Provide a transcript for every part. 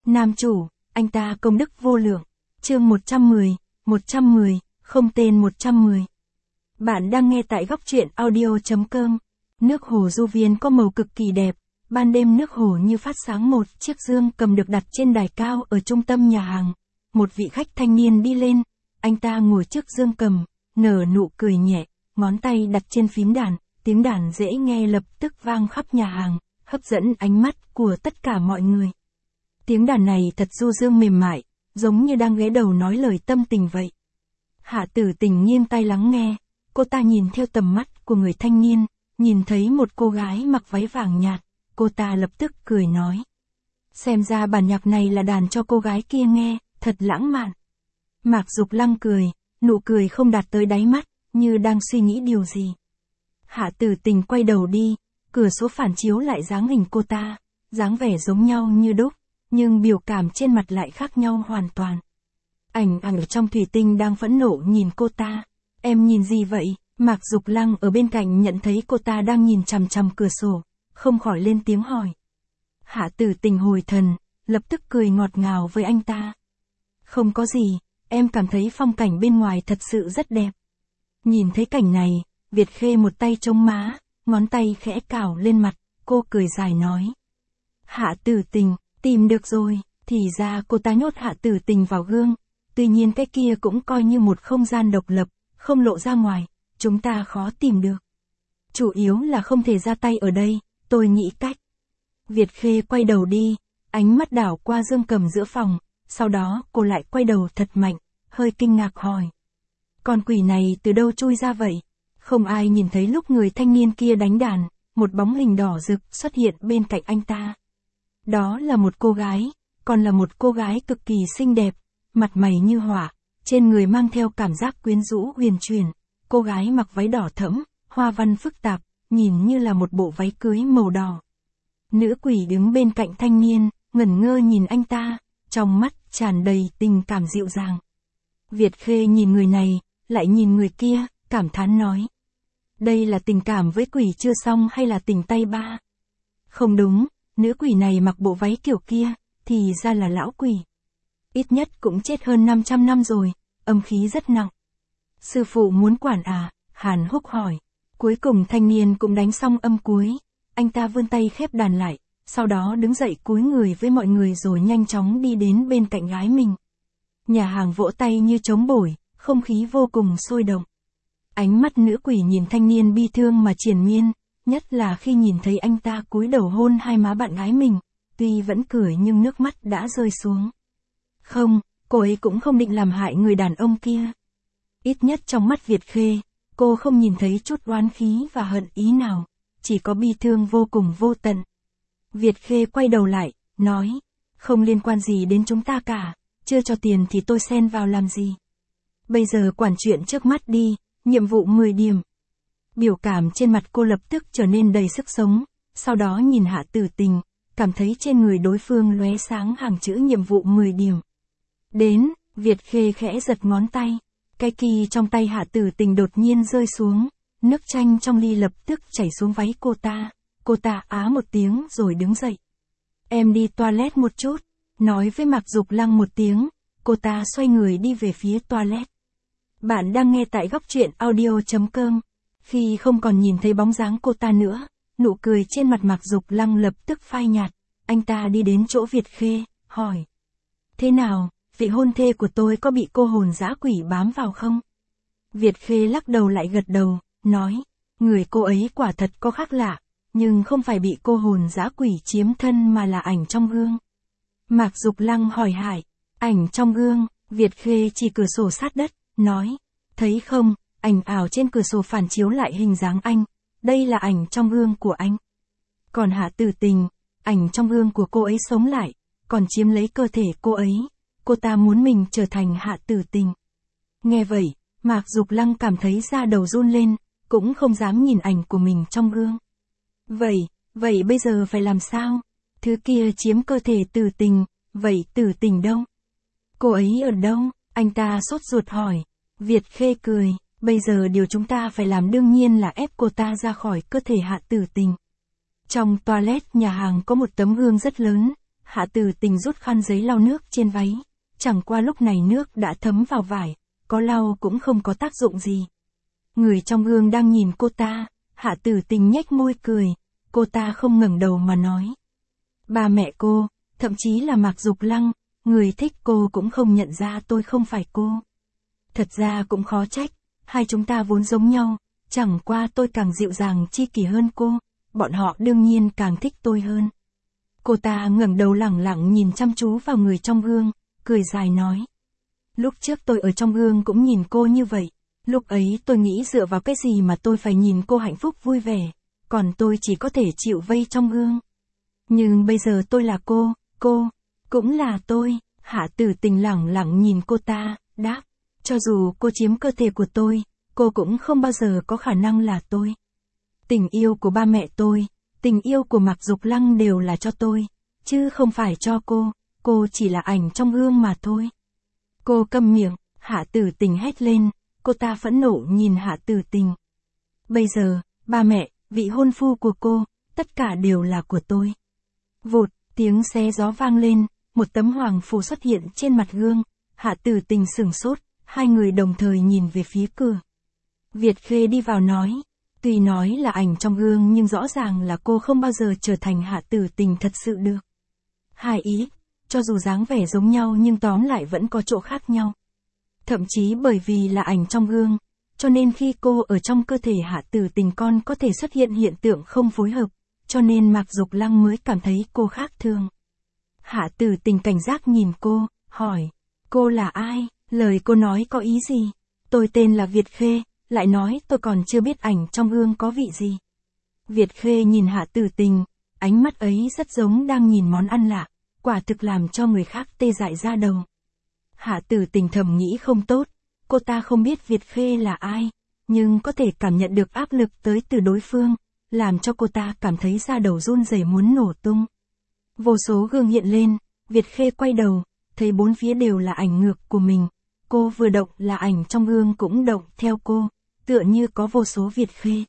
Nam chủ, anh ta công đức vô lượng. Chương 110, không tên 110. Bạn đang nghe tại góc truyện audio.com. Nước hồ Du Viên có màu cực kỳ đẹp, ban đêm nước hồ như phát sáng. Một chiếc dương cầm được đặt trên đài cao ở trung tâm nhà hàng. Một vị khách thanh niên đi lên, anh ta ngồi trước dương cầm, nở nụ cười nhẹ, ngón tay đặt trên phím đàn, tiếng đàn dễ nghe lập tức vang khắp nhà hàng, hấp dẫn ánh mắt của tất cả mọi người. Tiếng đàn này thật du dương mềm mại, giống như đang ghé đầu nói lời tâm tình vậy. Hạ Tử Tình nghiêng tai lắng nghe, cô ta nhìn theo tầm mắt của người thanh niên, nhìn thấy một cô gái mặc váy vàng nhạt, cô ta lập tức cười nói. Xem ra bản nhạc này là đàn cho cô gái kia nghe, thật lãng mạn. Mạc Dục Lăng cười, nụ cười không đạt tới đáy mắt, như đang suy nghĩ điều gì. Hạ Tử Tình quay đầu đi, cửa sổ phản chiếu lại dáng hình cô ta, dáng vẻ giống nhau như đúc, nhưng biểu cảm trên mặt lại khác nhau hoàn toàn. Ảnh ở trong thủy tinh đang phẫn nộ nhìn cô ta. Em nhìn gì vậy? Mạc Dục Lăng ở bên cạnh nhận thấy cô ta đang nhìn chằm chằm cửa sổ, không khỏi lên tiếng hỏi. Hạ Tử Tình hồi thần, lập tức cười ngọt ngào với anh ta. Không có gì, em cảm thấy phong cảnh bên ngoài thật sự rất đẹp. Nhìn thấy cảnh này, Việt Khê một tay chống má, ngón tay khẽ cào lên mặt, cô cười dài nói. Hạ Tử Tình, tìm được rồi, thì ra cô ta nhốt Hạ Tử Tình vào gương, tuy nhiên cái kia cũng coi như một không gian độc lập, không lộ ra ngoài, chúng ta khó tìm được. Chủ yếu là không thể ra tay ở đây, tôi nghĩ cách. Việt Khê quay đầu đi, ánh mắt đảo qua dương cầm giữa phòng, sau đó cô lại quay đầu thật mạnh, hơi kinh ngạc hỏi. Con quỷ này từ đâu chui ra vậy? Không ai nhìn thấy lúc người thanh niên kia đánh đàn, một bóng hình đỏ rực xuất hiện bên cạnh anh ta. Đó là một cô gái, còn là một cô gái cực kỳ xinh đẹp, mặt mày như họa, trên người mang theo cảm giác quyến rũ huyền chuyển. Cô gái mặc váy đỏ thẫm, hoa văn phức tạp, nhìn như là một bộ váy cưới màu đỏ. Nữ quỷ đứng bên cạnh thanh niên, ngẩn ngơ nhìn anh ta, trong mắt tràn đầy tình cảm dịu dàng. Việt Khê nhìn người này, lại nhìn người kia, cảm thán nói. Đây là tình cảm với quỷ chưa xong hay là tình tay ba? Không đúng, nữ quỷ này mặc bộ váy kiểu kia, thì ra là lão quỷ. Ít nhất cũng chết hơn 500 năm rồi, âm khí rất nặng. Sư phụ muốn quản à? Hàn Húc hỏi. Cuối cùng thanh niên cũng đánh xong âm cuối. Anh ta vươn tay khép đàn lại, sau đó đứng dậy cúi người với mọi người rồi nhanh chóng đi đến bên cạnh gái mình. Nhà hàng vỗ tay như trống bổi, không khí vô cùng sôi động. Ánh mắt nữ quỷ nhìn thanh niên bi thương mà triền miên, nhất là khi nhìn thấy anh ta cúi đầu hôn hai má bạn gái mình, tuy vẫn cười nhưng nước mắt đã rơi xuống. Không, cô ấy cũng không định làm hại người đàn ông kia. Ít nhất trong mắt Việt Khê, cô không nhìn thấy chút oán khí và hận ý nào, chỉ có bi thương vô cùng vô tận. Việt Khê quay đầu lại, nói, không liên quan gì đến chúng ta cả, chưa cho tiền thì tôi xen vào làm gì. Bây giờ quản chuyện trước mắt đi, nhiệm vụ 10 điểm. Biểu cảm trên mặt cô lập tức trở nên đầy sức sống, sau đó nhìn Hạ Tử Tình, cảm thấy trên người đối phương lóe sáng hàng chữ nhiệm vụ 10 điểm. Đến, Việt Khê khẽ giật ngón tay, cái kỳ trong tay Hạ Tử Tình đột nhiên rơi xuống, nước chanh trong ly lập tức chảy xuống váy cô ta á một tiếng rồi đứng dậy. Em đi toilet một chút, nói với Mạc Dục Lăng một tiếng, cô ta xoay người đi về phía toilet. Bạn đang nghe tại góc truyện audio.com. Khi không còn nhìn thấy bóng dáng cô ta nữa, nụ cười trên mặt Mạc Dục Lăng lập tức phai nhạt, anh ta đi đến chỗ Việt Khê, hỏi. Thế nào, vị hôn thê của tôi có bị cô hồn dã quỷ bám vào không? Việt Khê lắc đầu lại gật đầu, nói, người cô ấy quả thật có khác lạ, nhưng không phải bị cô hồn dã quỷ chiếm thân mà là ảnh trong gương. Mạc Dục Lăng hỏi Hải, ảnh trong gương, Việt Khê chỉ cửa sổ sát đất, nói, thấy không, ảnh ảo trên cửa sổ phản chiếu lại hình dáng anh, đây là ảnh trong gương của anh. Còn Hạ Tử Tình, ảnh trong gương của cô ấy sống lại, còn chiếm lấy cơ thể cô ấy, cô ta muốn mình trở thành Hạ Tử Tình. Nghe vậy, Mạc Dục Lăng cảm thấy da đầu run lên, cũng không dám nhìn ảnh của mình trong gương. Vậy bây giờ phải làm sao? Thứ kia chiếm cơ thể Tử Tình, vậy Tử Tình đâu? Cô ấy ở đâu? Anh ta sốt ruột hỏi. Việt Khê cười, bây giờ điều chúng ta phải làm đương nhiên là ép cô ta ra khỏi cơ thể Hạ Tử Tình. Trong toilet nhà hàng có một tấm gương rất lớn, Hạ Tử Tình rút khăn giấy lau nước trên váy. Chẳng qua lúc này nước đã thấm vào vải, có lau cũng không có tác dụng gì. Người trong gương đang nhìn cô ta, Hạ Tử Tình nhếch môi cười, cô ta không ngẩng đầu mà nói. Ba mẹ cô, thậm chí là Mạc Dục Lăng, người thích cô cũng không nhận ra tôi không phải cô. Thật ra cũng khó trách, hai chúng ta vốn giống nhau, chẳng qua tôi càng dịu dàng chi kỷ hơn cô, bọn họ đương nhiên càng thích tôi hơn. Cô ta ngẩng đầu lẳng lặng nhìn chăm chú vào người trong gương, cười dài nói. Lúc trước tôi ở trong gương cũng nhìn cô như vậy, lúc ấy tôi nghĩ dựa vào cái gì mà tôi phải nhìn cô hạnh phúc vui vẻ, còn tôi chỉ có thể chịu vây trong gương. Nhưng bây giờ tôi là cô cũng là tôi. Hạ Tử Tình lẳng lặng nhìn cô ta, đáp, cho dù cô chiếm cơ thể của tôi, cô cũng không bao giờ có khả năng là tôi. Tình yêu của ba mẹ tôi, tình yêu của Mạc Dục Lăng đều là cho tôi, chứ không phải cho cô chỉ là ảnh trong gương mà thôi. Cô câm miệng, Hạ Tử Tình hét lên, cô ta phẫn nộ nhìn Hạ Tử Tình. Bây giờ, ba mẹ, vị hôn phu của cô, tất cả đều là của tôi. Vụt, tiếng xé gió vang lên, một tấm hoàng phù xuất hiện trên mặt gương, Hạ Tử Tình sửng sốt, hai người đồng thời nhìn về phía cửa. Việt Khê đi vào nói, tuy nói là ảnh trong gương nhưng rõ ràng là cô không bao giờ trở thành Hạ Tử Tình thật sự được. Hai ý, cho dù dáng vẻ giống nhau nhưng tóm lại vẫn có chỗ khác nhau. Thậm chí bởi vì là ảnh trong gương, cho nên khi cô ở trong cơ thể Hạ Tử Tình con có thể xuất hiện hiện tượng không phối hợp, cho nên Mạc Dục Lăng mới cảm thấy cô khác thường. Hạ Tử Tình cảnh giác nhìn cô, hỏi, cô là ai, lời cô nói có ý gì? Tôi tên là Việt Khê, lại nói tôi còn chưa biết ảnh trong gương có vị gì. Việt Khê nhìn Hạ Tử Tình, ánh mắt ấy rất giống đang nhìn món ăn lạ, quả thực làm cho người khác tê dại da đầu. Hạ Tử Tình thầm nghĩ không tốt, cô ta không biết Việt Khê là ai, nhưng có thể cảm nhận được áp lực tới từ đối phương, làm cho cô ta cảm thấy da đầu run rẩy muốn nổ tung. Vô số gương hiện lên, Việt Khê quay đầu, thấy bốn phía đều là ảnh ngược của mình, cô vừa động là ảnh trong gương cũng động theo cô, tựa như có vô số Việt Khê.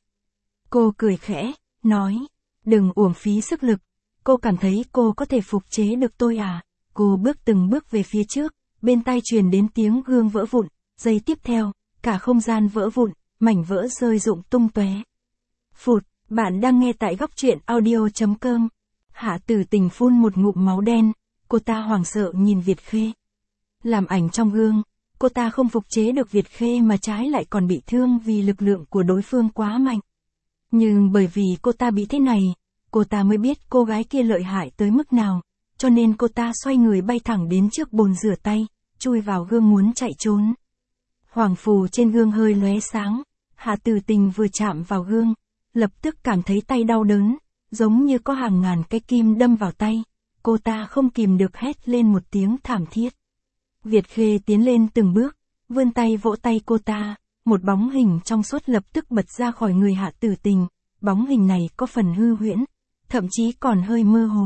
Cô cười khẽ, nói, đừng uổng phí sức lực, cô cảm thấy cô có thể phục chế được tôi à? Cô bước từng bước về phía trước, bên tai truyền đến tiếng gương vỡ vụn, giây tiếp theo, cả không gian vỡ vụn, mảnh vỡ rơi rụng tung tóe. Phụt, bạn đang nghe tại góc truyện audio.com. Hạ Tử Tình phun một ngụm máu đen, cô ta hoảng sợ nhìn Việt Khê. Làm ảnh trong gương, cô ta không phục chế được Việt Khê mà trái lại còn bị thương vì lực lượng của đối phương quá mạnh. Nhưng bởi vì cô ta bị thế này, cô ta mới biết cô gái kia lợi hại tới mức nào, cho nên cô ta xoay người bay thẳng đến trước bồn rửa tay, chui vào gương muốn chạy trốn. Hoàng phù trên gương hơi lóe sáng, Hạ Tử Tình vừa chạm vào gương, lập tức cảm thấy tay đau đớn, giống như có hàng ngàn cái kim đâm vào tay, cô ta không kìm được hét lên một tiếng thảm thiết. Việt Khê tiến lên từng bước, vươn tay vỗ tay cô ta, một bóng hình trong suốt lập tức bật ra khỏi người Hạ Tử Tình, bóng hình này có phần hư huyễn, thậm chí còn hơi mơ hồ.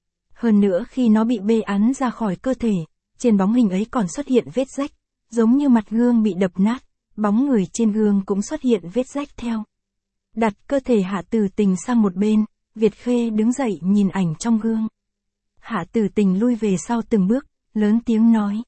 Hơn nữa khi nó bị bê ắn ra khỏi cơ thể, trên bóng hình ấy còn xuất hiện vết rách, giống như mặt gương bị đập nát, bóng người trên gương cũng xuất hiện vết rách theo. Đặt cơ thể Hạ Tử Tình sang một bên, Việt Khê đứng dậy nhìn ảnh trong gương. Hạ Tử Tình lui về sau từng bước, lớn tiếng nói.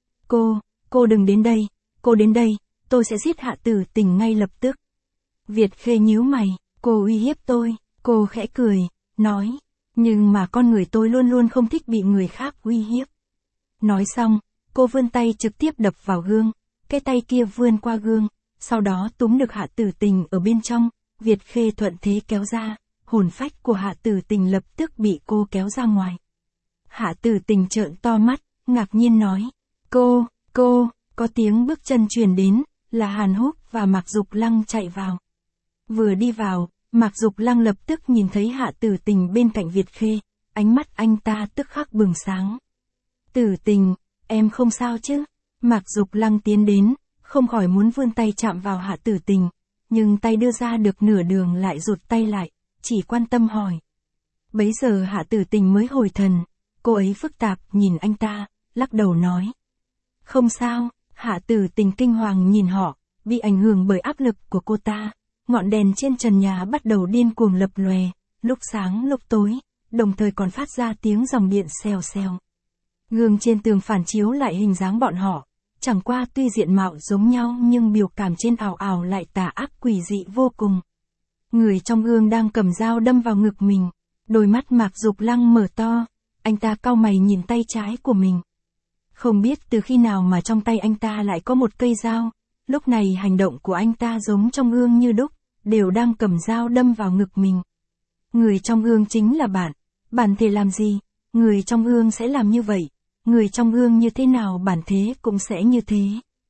Cô đừng đến đây, cô đến đây, tôi sẽ giết Hạ Tử Tình ngay lập tức. Việt Khê nhíu mày, cô uy hiếp tôi, cô khẽ cười, nói, nhưng mà con người tôi luôn luôn không thích bị người khác uy hiếp. Nói xong, cô vươn tay trực tiếp đập vào gương, cái tay kia vươn qua gương, sau đó túm được Hạ Tử Tình ở bên trong, Việt Khê thuận thế kéo ra, hồn phách của Hạ Tử Tình lập tức bị cô kéo ra ngoài. Hạ Tử Tình trợn to mắt, ngạc nhiên nói, cô, có tiếng bước chân truyền đến, là Hàn Húc và Mạc Dục Lăng chạy vào. Vừa đi vào, Mạc Dục Lăng lập tức nhìn thấy Hạ Tử Tình bên cạnh Việt Khê, ánh mắt anh ta tức khắc bừng sáng. Tử Tình, em không sao chứ? Mạc Dục Lăng tiến đến, không khỏi muốn vươn tay chạm vào Hạ Tử Tình, nhưng tay đưa ra được nửa đường lại rụt tay lại, chỉ quan tâm hỏi. Bấy giờ Hạ Tử Tình mới hồi thần, cô ấy phức tạp nhìn anh ta, lắc đầu nói. Không sao, Hạ Tử Tình kinh hoàng nhìn họ, bị ảnh hưởng bởi áp lực của cô ta, ngọn đèn trên trần nhà bắt đầu điên cuồng lập lòe, lúc sáng lúc tối, đồng thời còn phát ra tiếng dòng điện xèo xèo. Gương trên tường phản chiếu lại hình dáng bọn họ, chẳng qua tuy diện mạo giống nhau nhưng biểu cảm trên ảo ảo lại tà ác quỷ dị vô cùng. Người trong gương đang cầm dao đâm vào ngực mình, đôi mắt Mạc Dục Lăng mở to, anh ta cau mày nhìn tay trái của mình. Không biết từ khi nào mà trong tay anh ta lại có một cây dao, lúc này hành động của anh ta giống trong gương như đúc, đều đang cầm dao đâm vào ngực mình. Người trong gương chính là bản thể làm gì, người trong gương sẽ làm như vậy, người trong gương như thế nào bản thể cũng sẽ như thế.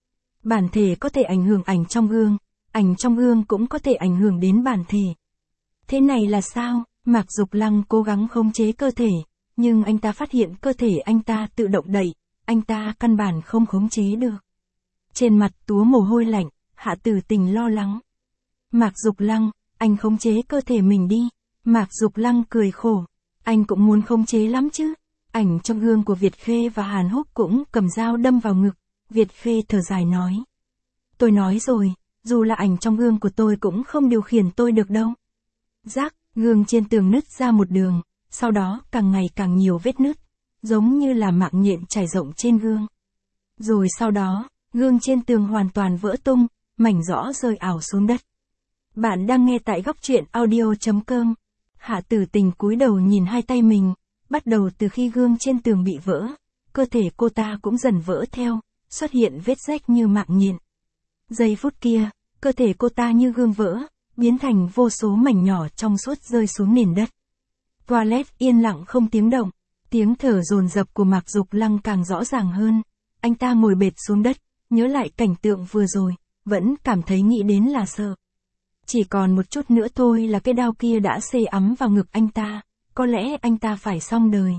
Bản thể có thể ảnh hưởng ảnh trong gương cũng có thể ảnh hưởng đến bản thể. Thế này là sao? Mạc Dục Lăng cố gắng khống chế cơ thể, nhưng anh ta phát hiện cơ thể anh ta tự động đẩy, anh ta căn bản không khống chế được. Trên mặt túa mồ hôi lạnh, Hạ Tử Tình lo lắng. Mạc Dục Lăng, anh khống chế cơ thể mình đi. Mạc Dục Lăng cười khổ. Anh cũng muốn khống chế lắm chứ. Ảnh trong gương của Việt Khê và Hàn Húc cũng cầm dao đâm vào ngực. Việt Khê thở dài nói. Tôi nói rồi, dù là ảnh trong gương của tôi cũng không điều khiển tôi được đâu. Rác, gương trên tường nứt ra một đường, sau đó càng ngày càng nhiều vết nứt, giống như là mạng nhện trải rộng trên gương. Rồi sau đó, gương trên tường hoàn toàn vỡ tung, mảnh giỏ rơi ảo xuống đất. Bạn đang nghe tại góc truyện audio.com. Hạ Tử Tình cúi đầu nhìn hai tay mình, bắt đầu từ khi gương trên tường bị vỡ, cơ thể cô ta cũng dần vỡ theo, xuất hiện vết rách như mạng nhện. Giây phút kia, cơ thể cô ta như gương vỡ, biến thành vô số mảnh nhỏ trong suốt rơi xuống nền đất. Toilet yên lặng không tiếng động, tiếng thở dồn dập của Mạc Dục Lăng càng rõ ràng hơn. Anh ta ngồi bệt xuống đất, nhớ lại cảnh tượng vừa rồi, vẫn cảm thấy nghĩ đến là sợ. Chỉ còn một chút nữa thôi là cái đao kia đã xê ấm vào ngực anh ta, có lẽ anh ta phải xong đời.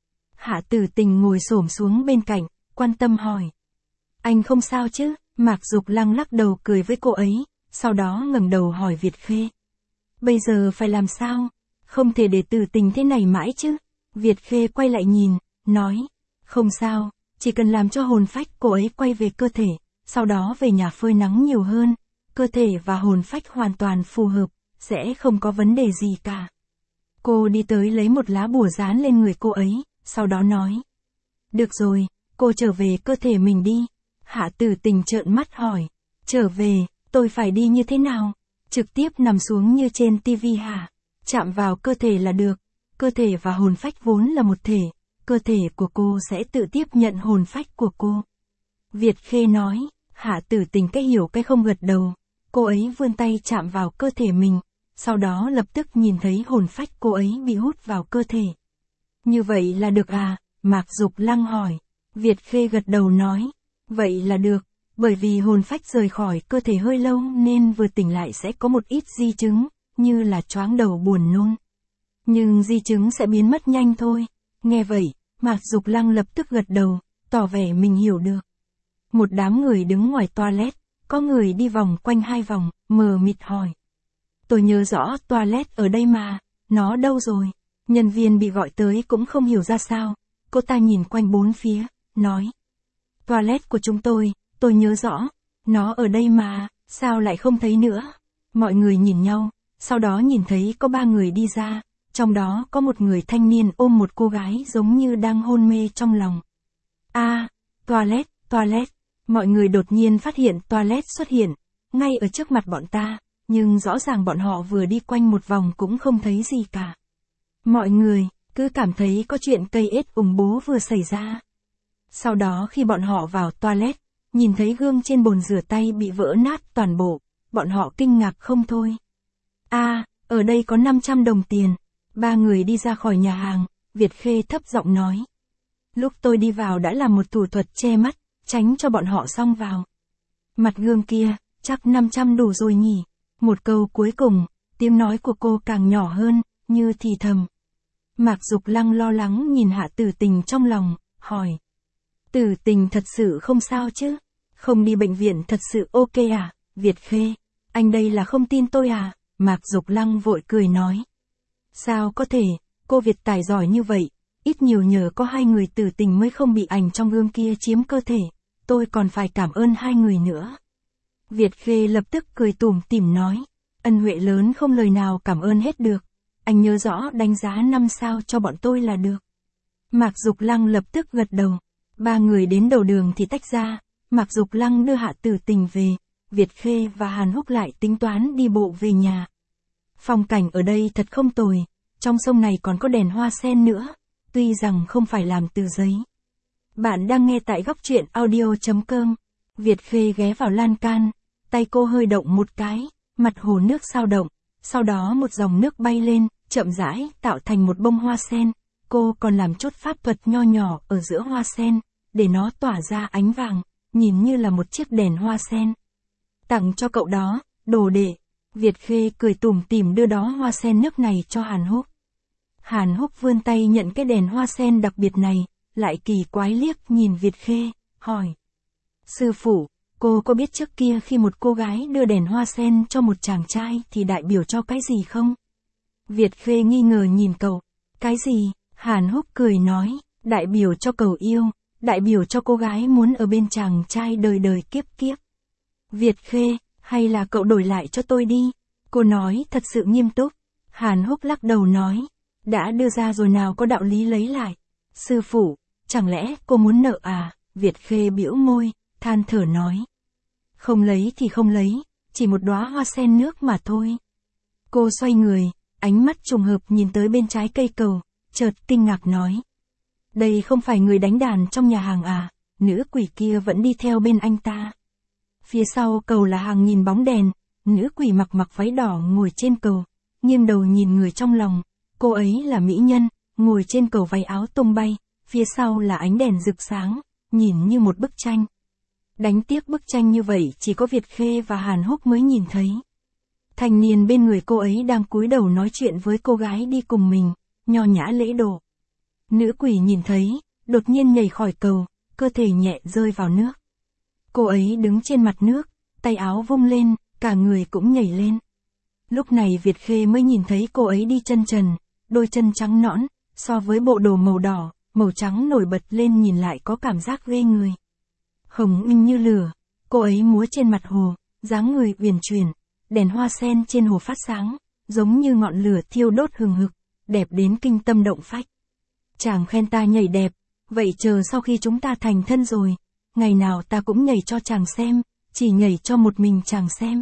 Hạ Tử Tình ngồi xổm xuống bên cạnh, quan tâm hỏi. Anh không sao chứ? Mạc Dục Lăng lắc đầu cười với cô ấy, sau đó ngẩng đầu hỏi Việt Khê. Bây giờ phải làm sao? Không thể để Tử Tình thế này mãi chứ? Việt Khê quay lại nhìn, nói. Không sao, chỉ cần làm cho hồn phách cô ấy quay về cơ thể, sau đó về nhà phơi nắng nhiều hơn, cơ thể và hồn phách hoàn toàn phù hợp, sẽ không có vấn đề gì cả. Cô đi tới lấy một lá bùa dán lên người cô ấy, sau đó nói. Được rồi, cô trở về cơ thể mình đi. Hạ Tử Tình trợn mắt hỏi. Trở về, tôi phải đi như thế nào? Trực tiếp nằm xuống như trên tivi hả? Chạm vào cơ thể là được. Cơ thể và hồn phách vốn là một thể, cơ thể của cô sẽ tự tiếp nhận hồn phách của cô. Việt Khê nói. Hạ Tử Tình cái hiểu cái không gật đầu. Cô ấy vươn tay chạm vào cơ thể mình, sau đó lập tức nhìn thấy hồn phách cô ấy bị hút vào cơ thể. Như vậy là được à? Mạc Dục Lăng hỏi. Việt Khê gật đầu nói. Vậy là được, bởi vì hồn phách rời khỏi cơ thể hơi lâu nên vừa tỉnh lại sẽ có một ít di chứng, như là choáng đầu buồn nôn. Nhưng di chứng sẽ biến mất nhanh thôi. Nghe vậy, Mạc Dục Lăng lập tức gật đầu, tỏ vẻ mình hiểu được. Một đám người đứng ngoài toilet, có người đi vòng quanh hai vòng, mờ mịt hỏi. Tôi nhớ rõ toilet ở đây mà, nó đâu rồi? Nhân viên bị gọi tới cũng không hiểu ra sao, cô ta nhìn quanh bốn phía, nói. Toilet của chúng tôi nhớ rõ, nó ở đây mà, sao lại không thấy nữa? Mọi người nhìn nhau, sau đó nhìn thấy có 3 người đi ra, trong đó có một người thanh niên ôm một cô gái giống như đang hôn mê trong lòng. Toilet, mọi người đột nhiên phát hiện toilet xuất hiện, ngay ở trước mặt bọn ta, nhưng rõ ràng bọn họ vừa đi quanh một vòng cũng không thấy gì cả. Mọi người, cứ cảm thấy có chuyện cây ếch ủng bố vừa xảy ra. Sau đó khi bọn họ vào toilet, nhìn thấy gương trên bồn rửa tay bị vỡ nát toàn bộ, bọn họ kinh ngạc không thôi. Ở đây có 500 đồng tiền. 3 người đi ra khỏi nhà hàng, Việt Khê thấp giọng nói. Lúc tôi đi vào đã làm một thủ thuật che mắt, tránh cho bọn họ xông vào. Mặt gương kia, chắc 500 đủ rồi nhỉ. Một câu cuối cùng, tiếng nói của cô càng nhỏ hơn, như thì thầm. Mạc Dục Lăng lo lắng nhìn Hạ Tử Tình trong lòng, hỏi. Tử Tình thật sự không sao chứ? Không đi bệnh viện thật sự ok à? Việt Khê, anh đây là không tin tôi à? Mạc Dục Lăng vội cười nói. Sao có thể, cô Việt tài giỏi như vậy, ít nhiều nhờ có 2 người Tử Tình mới không bị ảnh trong gương kia chiếm cơ thể, tôi còn phải cảm ơn 2 người nữa. Việt Khê lập tức cười tủm tỉm nói, ân huệ lớn không lời nào cảm ơn hết được, anh nhớ rõ đánh giá 5 sao cho bọn tôi là được. Mạc Dục Lăng lập tức gật đầu. Ba người đến đầu đường thì tách ra, Mạc Dục Lăng đưa Hạ Tử Tình về, Việt Khê và Hàn Húc lại tính toán đi bộ về nhà. Phong cảnh ở đây thật không tồi, trong sông này còn có đèn hoa sen nữa, tuy rằng không phải làm từ giấy. Bạn đang nghe tại góc truyện audio.com. Việt Khê ghé vào lan can, tay cô hơi động một cái, mặt hồ nước sao động, sau đó một dòng nước bay lên, chậm rãi tạo thành một bông hoa sen. Cô còn làm chút pháp thuật nho nhỏ ở giữa hoa sen, để nó tỏa ra ánh vàng, nhìn như là một chiếc đèn hoa sen. Tặng cho cậu đó, đồ đệ. Việt Khê cười tủm tỉm đưa đó hoa sen nước này cho Hàn Húc. Hàn Húc vươn tay nhận cái đèn hoa sen đặc biệt này, lại kỳ quái liếc nhìn Việt Khê, hỏi. Sư phụ, cô có biết trước kia khi một cô gái đưa đèn hoa sen cho một chàng trai thì đại biểu cho cái gì không? Việt Khê nghi ngờ nhìn cậu. Cái gì? Hàn Húc cười nói, đại biểu cho cầu yêu, đại biểu cho cô gái muốn ở bên chàng trai đời đời kiếp kiếp. Việt Khê, hay là cậu đổi lại cho tôi đi? Cô nói thật sự nghiêm túc. Hàn Húc lắc đầu nói, đã đưa ra rồi nào có đạo lý lấy lại. Sư phụ, chẳng lẽ cô muốn nợ à? Việt Khê bĩu môi, than thở nói. Không lấy thì không lấy, chỉ một đóa hoa sen nước mà thôi. Cô xoay người, ánh mắt trùng hợp nhìn tới bên trái cây cầu, chợt kinh ngạc nói. Đây không phải người đánh đàn trong nhà hàng à, nữ quỷ kia vẫn đi theo bên anh ta. Phía sau cầu là hàng nghìn bóng đèn, nữ quỷ mặc váy đỏ ngồi trên cầu, nghiêng đầu nhìn người trong lòng, cô ấy là mỹ nhân, ngồi trên cầu váy áo tung bay, phía sau là ánh đèn rực sáng, nhìn như một bức tranh. Đánh tiếc bức tranh như vậy chỉ có Việt Khê và Hàn Húc mới nhìn thấy. Thanh niên bên người cô ấy đang cúi đầu nói chuyện với cô gái đi cùng mình, nho nhã lễ độ. Nữ quỷ nhìn thấy, đột nhiên nhảy khỏi cầu, cơ thể nhẹ rơi vào nước. Cô ấy đứng trên mặt nước, tay áo vung lên, cả người cũng nhảy lên. Lúc này Việt Khê mới nhìn thấy cô ấy đi chân trần, đôi chân trắng nõn, so với bộ đồ màu đỏ, màu trắng nổi bật lên nhìn lại có cảm giác ghê người. Hồng inh như lửa, cô ấy múa trên mặt hồ, dáng người uyển chuyển, đèn hoa sen trên hồ phát sáng, giống như ngọn lửa thiêu đốt hừng hực, đẹp đến kinh tâm động phách. Chàng khen ta nhảy đẹp, vậy chờ sau khi chúng ta thành thân rồi, ngày nào ta cũng nhảy cho chàng xem, chỉ nhảy cho một mình chàng xem.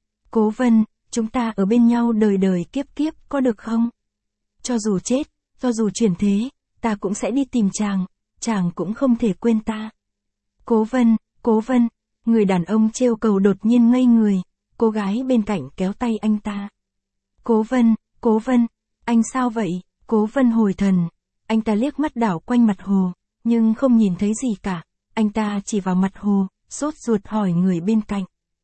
Cố Vân, chúng ta ở bên nhau đời đời kiếp kiếp có được không? Cho dù chết, cho dù chuyển thế, ta cũng sẽ đi tìm chàng cũng không thể quên ta. Cố Vân, người đàn ông trêu cầu đột nhiên ngây người, cô gái bên cạnh kéo tay anh ta. Cố Vân, anh sao vậy? Cố Vân hồi thần, anh ta liếc mắt đảo quanh mặt hồ, nhưng không nhìn thấy gì cả, anh ta chỉ vào mặt hồ, sốt ruột hỏi người bên cạnh.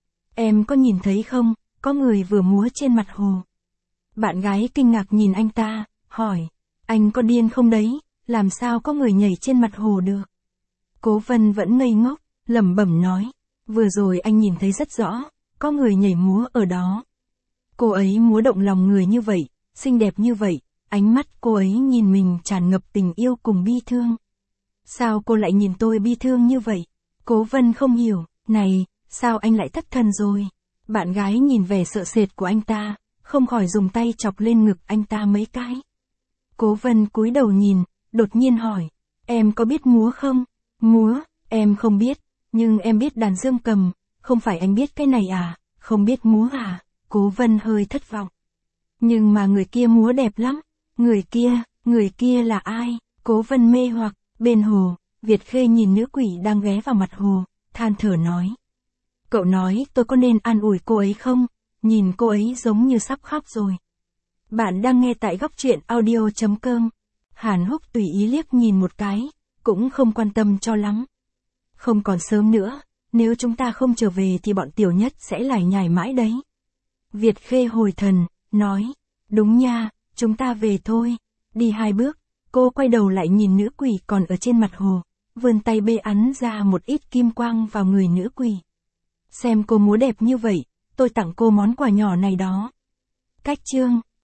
Em có nhìn thấy không, có người vừa múa trên mặt hồ. Bạn gái kinh ngạc nhìn anh ta, hỏi, anh có điên không đấy, làm sao có người nhảy trên mặt hồ được? Cố Vân vẫn ngây ngốc, lẩm bẩm nói, vừa rồi anh nhìn thấy rất rõ, có người nhảy múa ở đó. Cô ấy múa động lòng người như vậy, xinh đẹp như vậy, ánh mắt cô ấy nhìn mình tràn ngập tình yêu cùng bi thương. Sao cô lại nhìn tôi bi thương như vậy? Cố Vân không hiểu, này, sao anh lại thất thần rồi? Bạn gái nhìn vẻ sợ sệt của anh ta, không khỏi dùng tay chọc lên ngực anh ta mấy cái. Cố Vân cúi đầu nhìn, đột nhiên hỏi, em có biết múa không? Múa, em không biết, nhưng em biết đàn dương cầm, không phải anh biết cái này à, không biết múa à? Cố Vân hơi thất vọng. Nhưng mà người kia múa đẹp lắm, người kia là ai? Cố Vân mê hoặc, bên hồ, Việt Khê nhìn nữ quỷ đang ghé vào mặt hồ, than thở nói. Cậu nói tôi có nên an ủi cô ấy không? Nhìn cô ấy giống như sắp khóc rồi. Bạn đang nghe tại góc truyện audio.com. Hàn Húc tùy ý liếc nhìn một cái, cũng không quan tâm cho lắm. Không còn sớm nữa, nếu chúng ta không trở về thì bọn tiểu nhất sẽ lải nhải mãi đấy. Việt Khê hồi thần, nói, đúng nha, chúng ta về thôi. Đi 2 bước, cô quay đầu lại nhìn nữ quỷ còn ở trên mặt hồ, vươn tay bê ắn ra một ít kim quang vào người nữ quỷ. Xem cô múa đẹp như vậy, tôi tặng cô món quà nhỏ này đó. Cách chương